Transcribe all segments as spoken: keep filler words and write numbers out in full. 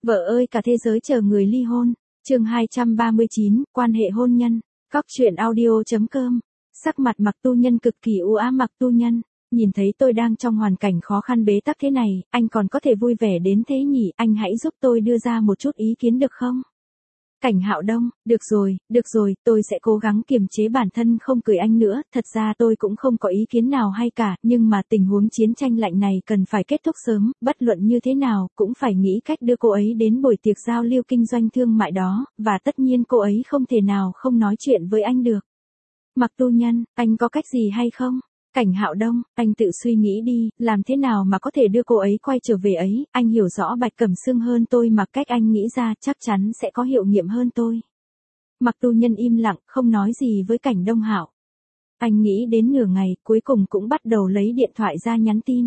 Vợ ơi cả thế giới chờ người ly hôn. Chương hai trăm ba mươi chín, quan hệ hôn nhân. Cóc truyện audio.com. Sắc mặt Mạc Tu Nhân cực kỳ u ám. Mạc Tu Nhân, nhìn thấy tôi đang trong hoàn cảnh khó khăn bế tắc thế này, anh còn có thể vui vẻ đến thế nhỉ? Anh hãy giúp tôi đưa ra một chút ý kiến được không? Cảnh Hạo Đông, được rồi, được rồi, tôi sẽ cố gắng kiềm chế bản thân không cười anh nữa, thật ra tôi cũng không có ý kiến nào hay cả, nhưng mà tình huống chiến tranh lạnh này cần phải kết thúc sớm, bất luận như thế nào, cũng phải nghĩ cách đưa cô ấy đến buổi tiệc giao lưu kinh doanh thương mại đó, và tất nhiên cô ấy không thể nào không nói chuyện với anh được. Mạc Tu Nhân, anh có cách gì hay không? Cảnh Hạo Đông, anh tự suy nghĩ đi, làm thế nào mà có thể đưa cô ấy quay trở về ấy, anh hiểu rõ Bạch Cẩm Sương hơn tôi mà cách anh nghĩ ra chắc chắn sẽ có hiệu nghiệm hơn tôi. Mạc Tu Nhân im lặng, không nói gì với Cảnh Đông Hạo. Anh nghĩ đến nửa ngày, cuối cùng cũng bắt đầu lấy điện thoại ra nhắn tin.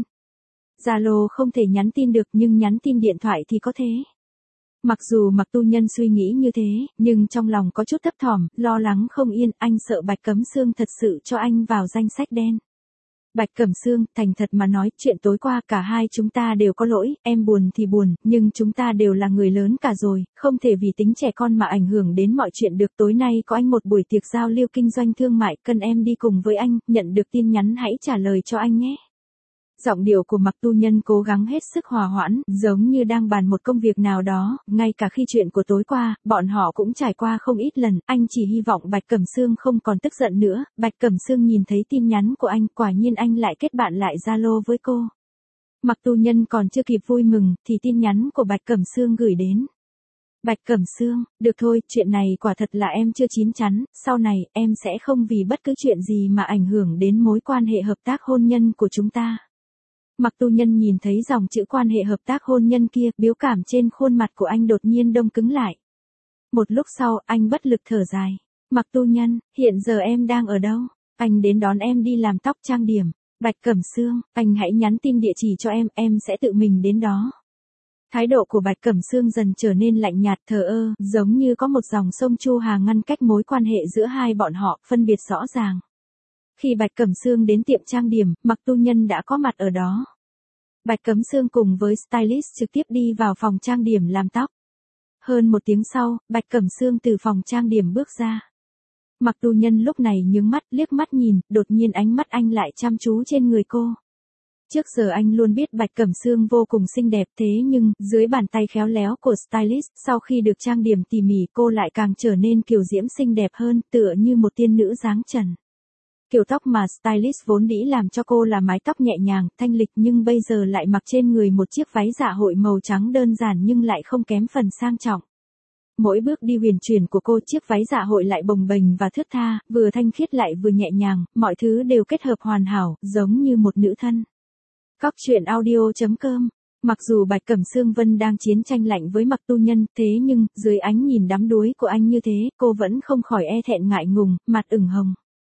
Zalo không thể nhắn tin được nhưng nhắn tin điện thoại thì có thể. Mặc dù Mạc Tu Nhân suy nghĩ như thế, nhưng trong lòng có chút thấp thỏm, lo lắng không yên, anh sợ Bạch Cẩm Sương thật sự cho anh vào danh sách đen. Bạch Cẩm Sương, thành thật mà nói, chuyện tối qua cả hai chúng ta đều có lỗi, em buồn thì buồn, nhưng chúng ta đều là người lớn cả rồi, không thể vì tính trẻ con mà ảnh hưởng đến mọi chuyện được. Tối nay có anh một buổi tiệc giao lưu kinh doanh thương mại, cần em đi cùng với anh, nhận được tin nhắn hãy trả lời cho anh nhé. Giọng điệu của Mạc Tu Nhân cố gắng hết sức hòa hoãn, giống như đang bàn một công việc nào đó, ngay cả khi chuyện của tối qua, bọn họ cũng trải qua không ít lần, anh chỉ hy vọng Bạch Cẩm Sương không còn tức giận nữa. Bạch Cẩm Sương nhìn thấy tin nhắn của anh, quả nhiên anh lại kết bạn lại Zalo với cô. Mạc Tu Nhân còn chưa kịp vui mừng, thì tin nhắn của Bạch Cẩm Sương gửi đến. Bạch Cẩm Sương, được thôi, chuyện này quả thật là em chưa chín chắn, sau này, em sẽ không vì bất cứ chuyện gì mà ảnh hưởng đến mối quan hệ hợp tác hôn nhân của chúng ta. Mạc Tu Nhân nhìn thấy dòng chữ quan hệ hợp tác hôn nhân kia, biểu cảm trên khuôn mặt của anh đột nhiên đông cứng lại. Một lúc sau, anh bất lực thở dài. Mạc Tu Nhân, hiện giờ em đang ở đâu? Anh đến đón em đi làm tóc trang điểm. Bạch Cẩm Sương, anh hãy nhắn tin địa chỉ cho em, em sẽ tự mình đến đó. Thái độ của Bạch Cẩm Sương dần trở nên lạnh nhạt thờ ơ, giống như có một dòng sông Chu Hà ngăn cách mối quan hệ giữa hai bọn họ, phân biệt rõ ràng. Khi Bạch Cẩm Sương đến tiệm trang điểm, Mạc Tu Nhân đã có mặt ở đó. Bạch Cẩm Sương cùng với stylist trực tiếp đi vào phòng trang điểm làm tóc. Hơn một tiếng sau, Bạch Cẩm Sương từ phòng trang điểm bước ra. Mạc Tu Nhân lúc này nhướng mắt, liếc mắt nhìn, đột nhiên ánh mắt anh lại chăm chú trên người cô. Trước giờ anh luôn biết Bạch Cẩm Sương vô cùng xinh đẹp, thế nhưng, dưới bàn tay khéo léo của stylist, sau khi được trang điểm tỉ mỉ cô lại càng trở nên kiều diễm xinh đẹp hơn, tựa như một tiên nữ dáng trần. Kiểu tóc mà stylist vốn dĩ làm cho cô là mái tóc nhẹ nhàng, thanh lịch nhưng bây giờ lại mặc trên người một chiếc váy dạ hội màu trắng đơn giản nhưng lại không kém phần sang trọng. Mỗi bước đi huyền chuyển của cô, chiếc váy dạ hội lại bồng bềnh và thướt tha, vừa thanh khiết lại vừa nhẹ nhàng, mọi thứ đều kết hợp hoàn hảo, giống như một nữ thân. Cóc truyện audio.com. Mặc dù Bạch Cẩm Sương Vân đang chiến tranh lạnh với Mạc Tu Nhân, thế nhưng, dưới ánh nhìn đắm đuối của anh như thế, cô vẫn không khỏi e thẹn ngại ngùng, mặt ửng hồng.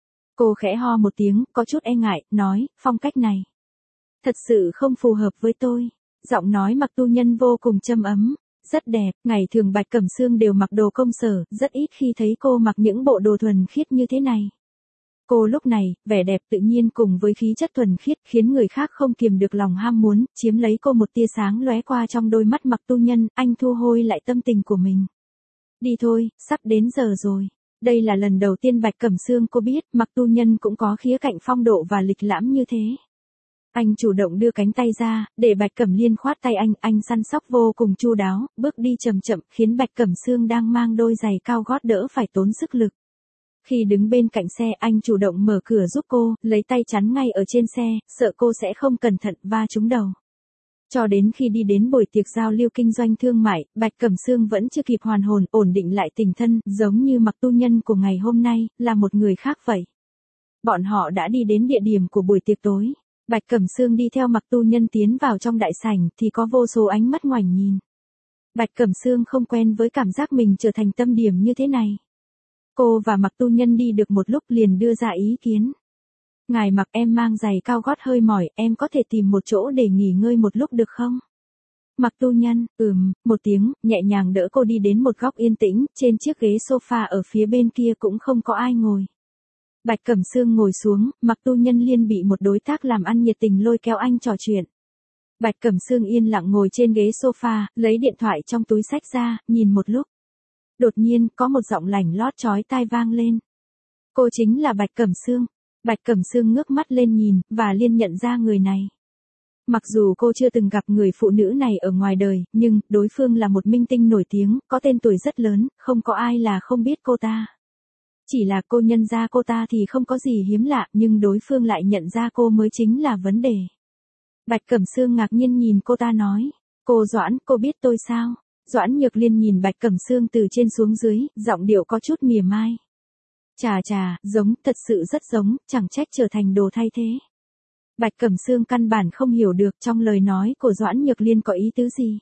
Cô khẽ ho một tiếng, có chút e ngại, nói, phong cách này thật sự không phù hợp với tôi. Giọng nói Mạc Tu Nhân vô cùng trầm ấm, rất đẹp, ngày thường Bạch Cẩm Sương đều mặc đồ công sở, rất ít khi thấy cô mặc những bộ đồ thuần khiết như thế này. Cô lúc này, vẻ đẹp tự nhiên cùng với khí chất thuần khiết khiến người khác không kiềm được lòng ham muốn, chiếm lấy cô. Một tia sáng lóe qua trong đôi mắt Mạc Tu Nhân, anh thu hồi lại tâm tình của mình. Đi thôi, sắp đến giờ rồi. Đây là lần đầu tiên Bạch Cẩm Sương cô biết, Mạc Tu Nhân cũng có khía cạnh phong độ và lịch lãm như thế. Anh chủ động đưa cánh tay ra, để Bạch Cẩm Liên khoát tay anh, anh săn sóc vô cùng chu đáo, bước đi chậm chậm, khiến Bạch Cẩm Sương đang mang đôi giày cao gót đỡ phải tốn sức lực. Khi đứng bên cạnh xe, anh chủ động mở cửa giúp cô, lấy tay chắn ngay ở trên xe, sợ cô sẽ không cẩn thận va trúng đầu. Cho đến khi đi đến buổi tiệc giao lưu kinh doanh thương mại, Bạch Cẩm Sương vẫn chưa kịp hoàn hồn, ổn định lại tình thân, giống như Mạc Tu Nhân của ngày hôm nay, là một người khác vậy. Bọn họ đã đi đến địa điểm của buổi tiệc tối. Bạch Cẩm Sương đi theo Mạc Tu Nhân tiến vào trong đại sảnh, thì có vô số ánh mắt ngoảnh nhìn. Bạch Cẩm Sương không quen với cảm giác mình trở thành tâm điểm như thế này. Cô và Mạc Tu Nhân đi được một lúc liền đưa ra ý kiến. Ngài mặc em mang giày cao gót hơi mỏi, em có thể tìm một chỗ để nghỉ ngơi một lúc được không? Mạc Tu Nhân, ừm, một tiếng, nhẹ nhàng đỡ cô đi đến một góc yên tĩnh, trên chiếc ghế sofa ở phía bên kia cũng không có ai ngồi. Bạch Cẩm Sương ngồi xuống, Mạc Tu Nhân liên bị một đối tác làm ăn nhiệt tình lôi kéo anh trò chuyện. Bạch Cẩm Sương yên lặng ngồi trên ghế sofa, lấy điện thoại trong túi xách ra, nhìn một lúc. Đột nhiên, có một giọng lảnh lót chói tai vang lên. Cô chính là Bạch Cẩm Sương. Bạch Cẩm Sương ngước mắt lên nhìn, và liền nhận ra người này. Mặc dù cô chưa từng gặp người phụ nữ này ở ngoài đời, nhưng, đối phương là một minh tinh nổi tiếng, có tên tuổi rất lớn, không có ai là không biết cô ta. Chỉ là cô nhận ra cô ta thì không có gì hiếm lạ, nhưng đối phương lại nhận ra cô mới chính là vấn đề. Bạch Cẩm Sương ngạc nhiên nhìn cô ta nói. Cô Doãn, cô biết tôi sao? Doãn Nhược Liên nhìn Bạch Cẩm Sương từ trên xuống dưới, giọng điệu có chút mỉa mai. Chà chà, giống, thật sự rất giống, chẳng trách trở thành đồ thay thế. Bạch Cẩm Sương căn bản không hiểu được trong lời nói của Doãn Nhược Liên có ý tứ gì.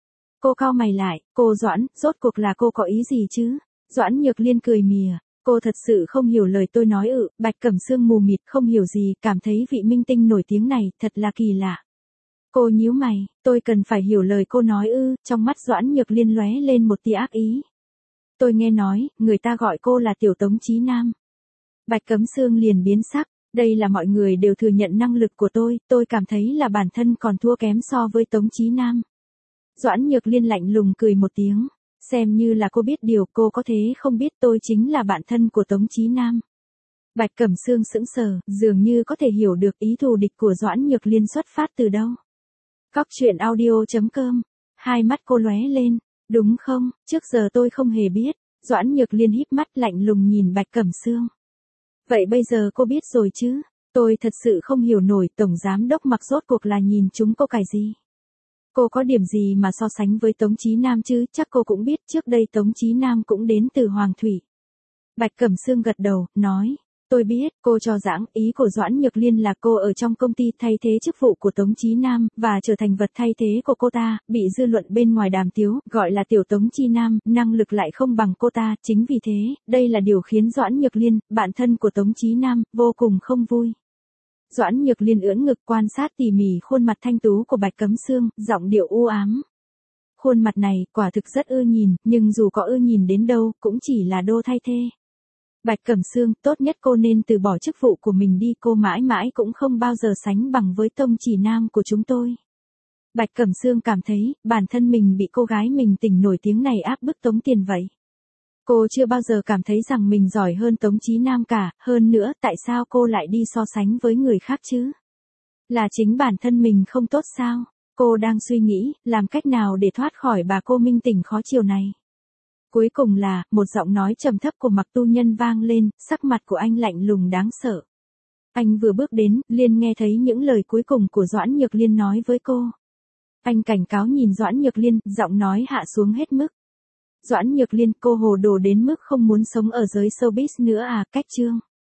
Cô cau mày lại, cô Doãn, rốt cuộc là cô có ý gì chứ? Doãn Nhược Liên cười mỉa, cô thật sự không hiểu lời tôi nói ư? Bạch Cẩm Sương mù mịt không hiểu gì, cảm thấy vị minh tinh nổi tiếng này thật là kỳ lạ. Cô nhíu mày, tôi cần phải hiểu lời cô nói ư? Trong mắt Doãn Nhược Liên lóe lên một tia ác ý. Tôi nghe nói, người ta gọi cô là Tiểu Tống Chí Nam. Bạch Cẩm Sương liền biến sắc, đây là mọi người đều thừa nhận năng lực của tôi, tôi cảm thấy là bản thân còn thua kém so với Tống Chí Nam. Doãn Nhược Liên lạnh lùng cười một tiếng, xem như là cô biết điều, cô có thế không biết tôi chính là bạn thân của Tống Chí Nam. Bạch Cẩm Sương sững sờ, dường như có thể hiểu được ý thù địch của Doãn Nhược Liên xuất phát từ đâu. Cóc truyện audio chấm com, hai mắt cô lóe lên, đúng không, trước giờ tôi không hề biết. Doãn Nhược Liên híp mắt lạnh lùng nhìn Bạch Cẩm Sương. Vậy bây giờ cô biết rồi chứ? Tôi thật sự không hiểu nổi Tổng Giám Đốc Mặc rốt cuộc là nhìn chúng cô cái gì. Cô có điểm gì mà so sánh với Tống Chí Nam chứ? Chắc cô cũng biết trước đây Tống Chí Nam cũng đến từ Hoàng Thủy. Bạch Cẩm Sương gật đầu, nói. Tôi biết, cô cho rằng ý của Doãn Nhược Liên là cô ở trong công ty thay thế chức vụ của Tống Chí Nam, và trở thành vật thay thế của cô ta, bị dư luận bên ngoài đàm tiếu, gọi là Tiểu Tống Chí Nam, năng lực lại không bằng cô ta, chính vì thế, đây là điều khiến Doãn Nhược Liên, bạn thân của Tống Chí Nam, vô cùng không vui. Doãn Nhược Liên ưỡn ngực quan sát tỉ mỉ khuôn mặt thanh tú của Bạch Cẩm Sương, giọng điệu u ám. Khuôn mặt này, quả thực rất ưa nhìn, nhưng dù có ưa nhìn đến đâu, cũng chỉ là đô thay thế. Bạch Cẩm Sương, tốt nhất cô nên từ bỏ chức vụ của mình đi, cô mãi mãi cũng không bao giờ sánh bằng với Tông Chỉ Nam của chúng tôi. Bạch Cẩm Sương cảm thấy, bản thân mình bị cô gái mình tình nổi tiếng này áp bức tống tiền vậy. Cô chưa bao giờ cảm thấy rằng mình giỏi hơn Tống Chí Nam cả, hơn nữa, tại sao cô lại đi so sánh với người khác chứ? Là chính bản thân mình không tốt sao? Cô đang suy nghĩ, làm cách nào để thoát khỏi bà cô minh tình khó chiều này. Cuối cùng là, một giọng nói trầm thấp của Mặc Tu Nhân vang lên, sắc mặt của anh lạnh lùng đáng sợ. Anh vừa bước đến, liền nghe thấy những lời cuối cùng của Doãn Nhược Liên nói với cô. Anh cảnh cáo nhìn Doãn Nhược Liên, giọng nói hạ xuống hết mức. Doãn Nhược Liên, cô hồ đồ đến mức không muốn sống ở giới showbiz nữa à? Cách chương.